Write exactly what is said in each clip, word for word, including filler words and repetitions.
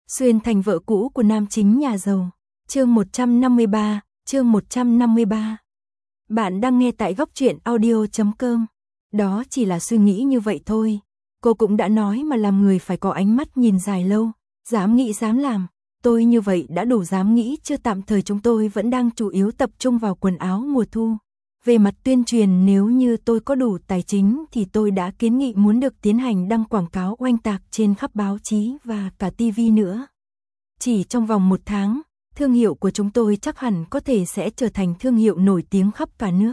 Xuyên thành vợ cũ của nam chính nhà giàu. Chương một trăm năm mươi ba, chương một trăm năm mươi ba. Bạn đang nghe tại góc truyện audio chấm com. Đó chỉ là suy nghĩ như vậy thôi. Cô cũng đã nói mà làm người phải có ánh mắt nhìn dài lâu, dám nghĩ dám làm. Tôi như vậy đã đủ dám nghĩ chưa, tạm thời chúng tôi vẫn đang chủ yếu tập trung vào quần áo mùa thu. Về mặt tuyên truyền, nếu như tôi có đủ tài chính thì tôi đã kiến nghị muốn được tiến hành đăng quảng cáo oanh tạc trên khắp báo chí và cả ti vi nữa. Chỉ trong vòng một tháng, thương hiệu của chúng tôi chắc hẳn có thể sẽ trở thành thương hiệu nổi tiếng khắp cả nước.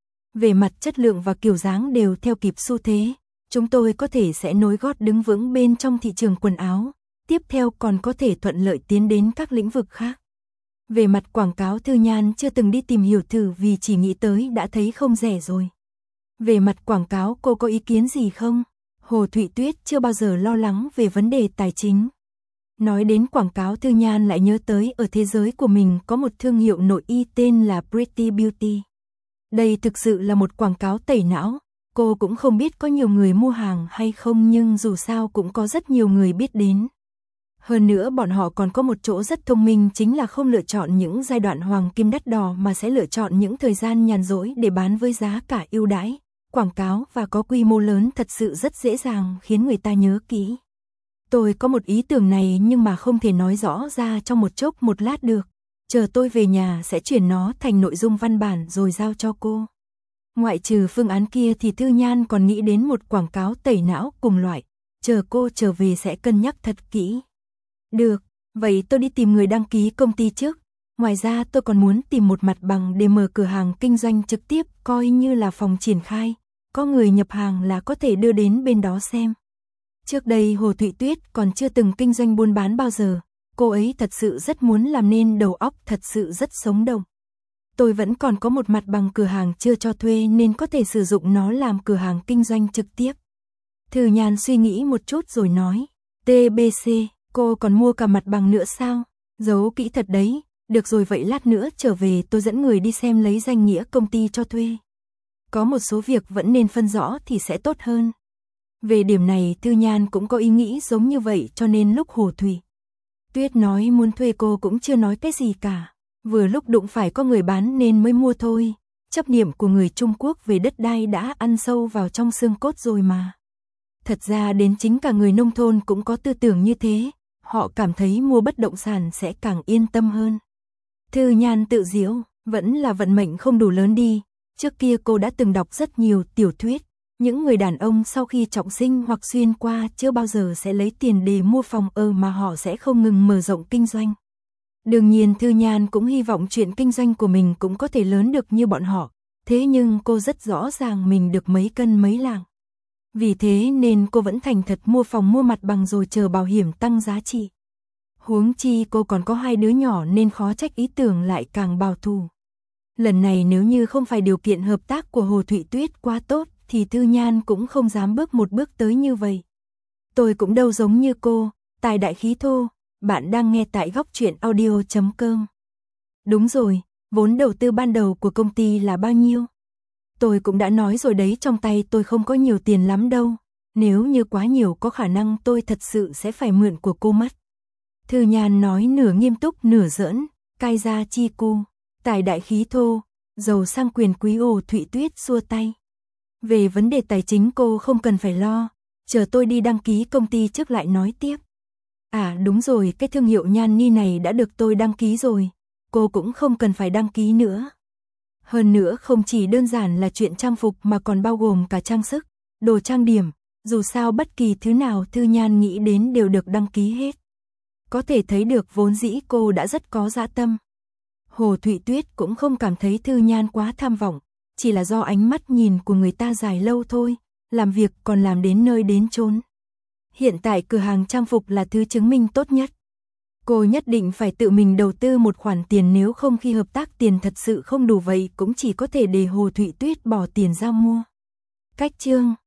Về mặt chất lượng và kiểu dáng đều theo kịp xu thế, chúng tôi có thể sẽ nối gót đứng vững bên trong thị trường quần áo, tiếp theo còn có thể thuận lợi tiến đến các lĩnh vực khác. Về mặt quảng cáo, Thư Nhan chưa từng đi tìm hiểu thử vì chỉ nghĩ tới đã thấy không rẻ rồi. Về mặt quảng cáo, cô có ý kiến gì không? Hồ Thụy Tuyết chưa bao giờ lo lắng về vấn đề tài chính. Nói đến quảng cáo, Thư Nhan lại nhớ tới ở thế giới của mình có một thương hiệu nội y tên là Pretty Beauty. Đây thực sự là một quảng cáo tẩy não. Cô cũng không biết có nhiều người mua hàng hay không, nhưng dù sao cũng có rất nhiều người biết đến. Hơn nữa bọn họ còn có một chỗ rất thông minh, chính là không lựa chọn những giai đoạn hoàng kim đắt đỏ mà sẽ lựa chọn những thời gian nhàn rỗi để bán với giá cả ưu đãi. Quảng cáo và có quy mô lớn thật sự rất dễ dàng khiến người ta nhớ kỹ. Tôi có một ý tưởng này nhưng mà không thể nói rõ ra trong một chốc một lát được. Chờ tôi về nhà sẽ chuyển nó thành nội dung văn bản rồi giao cho cô. Ngoại trừ phương án kia thì Thư Nhan còn nghĩ đến một quảng cáo tẩy não cùng loại. Chờ cô trở về sẽ cân nhắc thật kỹ. Được, vậy tôi đi tìm người đăng ký công ty trước. Ngoài ra tôi còn muốn tìm một mặt bằng để mở cửa hàng kinh doanh trực tiếp, coi như là phòng triển khai. Có người nhập hàng là có thể đưa đến bên đó xem. Trước đây Hồ Thụy Tuyết còn chưa từng kinh doanh buôn bán bao giờ. Cô ấy thật sự rất muốn làm nên đầu óc thật sự rất sống động. Tôi vẫn còn có một mặt bằng cửa hàng chưa cho thuê nên có thể sử dụng nó làm cửa hàng kinh doanh trực tiếp. Thư Nhan suy nghĩ một chút rồi nói. tê bê xê, cô còn mua cả mặt bằng nữa sao? Giấu kỹ thật đấy. Được rồi, vậy lát nữa trở về tôi dẫn người đi xem lấy danh nghĩa công ty cho thuê. Có một số việc vẫn nên phân rõ thì sẽ tốt hơn. Về điểm này Thư Nhan cũng có ý nghĩ giống như vậy, cho nên lúc Hồ Thụy Tuyết nói muốn thuê cô cũng chưa nói cái gì cả. Vừa lúc đụng phải có người bán nên mới mua thôi. Chấp niệm của người Trung Quốc về đất đai đã ăn sâu vào trong xương cốt rồi mà. Thật ra đến chính cả người nông thôn cũng có tư tưởng như thế. Họ cảm thấy mua bất động sản sẽ càng yên tâm hơn. Thư Nhan tự giễu, vẫn là vận mệnh không đủ lớn đi. Trước kia cô đã từng đọc rất nhiều tiểu thuyết. Những người đàn ông sau khi trọng sinh hoặc xuyên qua chưa bao giờ sẽ lấy tiền để mua phòng ở mà họ sẽ không ngừng mở rộng kinh doanh. Đương nhiên Thư Nhan cũng hy vọng chuyện kinh doanh của mình cũng có thể lớn được như bọn họ. Thế nhưng cô rất rõ ràng mình được mấy cân mấy lạng. Vì thế nên cô vẫn thành thật mua phòng mua mặt bằng rồi chờ bảo hiểm tăng giá trị. Huống chi cô còn có hai đứa nhỏ nên khó trách ý tưởng lại càng bảo thủ. Lần này nếu như không phải điều kiện hợp tác của Hồ Thụy Tuyết quá tốt thì Thư Nhan cũng không dám bước một bước tới như vậy. Tôi cũng đâu giống như cô, tài đại khí thô. Bạn đang nghe tại góc truyện audio chấm com. Đúng rồi, vốn đầu tư ban đầu của công ty là bao nhiêu? Tôi cũng đã nói rồi đấy, trong tay tôi không có nhiều tiền lắm đâu. Nếu như quá nhiều có khả năng tôi thật sự sẽ phải mượn của cô mất. Thư Nhan nói nửa nghiêm túc nửa giỡn, cai ra chi cu, tài đại khí thô, giàu sang quyền quý. Hồ Thụy Tuyết xua tay. Về vấn đề tài chính cô không cần phải lo, chờ tôi đi đăng ký công ty trước lại nói tiếp. À đúng rồi, cái thương hiệu Nhan Ni này đã được tôi đăng ký rồi, cô cũng không cần phải đăng ký nữa. Hơn nữa không chỉ đơn giản là chuyện trang phục mà còn bao gồm cả trang sức, đồ trang điểm, dù sao bất kỳ thứ nào Thư Nhan nghĩ đến đều được đăng ký hết. Có thể thấy được vốn dĩ cô đã rất có dã tâm. Hồ Thụy Tuyết cũng không cảm thấy Thư Nhan quá tham vọng, chỉ là do ánh mắt nhìn của người ta dài lâu thôi, làm việc còn làm đến nơi đến chốn. Hiện tại cửa hàng trang phục là thứ chứng minh tốt nhất. Cô nhất định phải tự mình đầu tư một khoản tiền, nếu không khi hợp tác tiền thật sự không đủ vậy cũng chỉ có thể để Hồ Thụy Tuyết bỏ tiền ra mua. Cách chương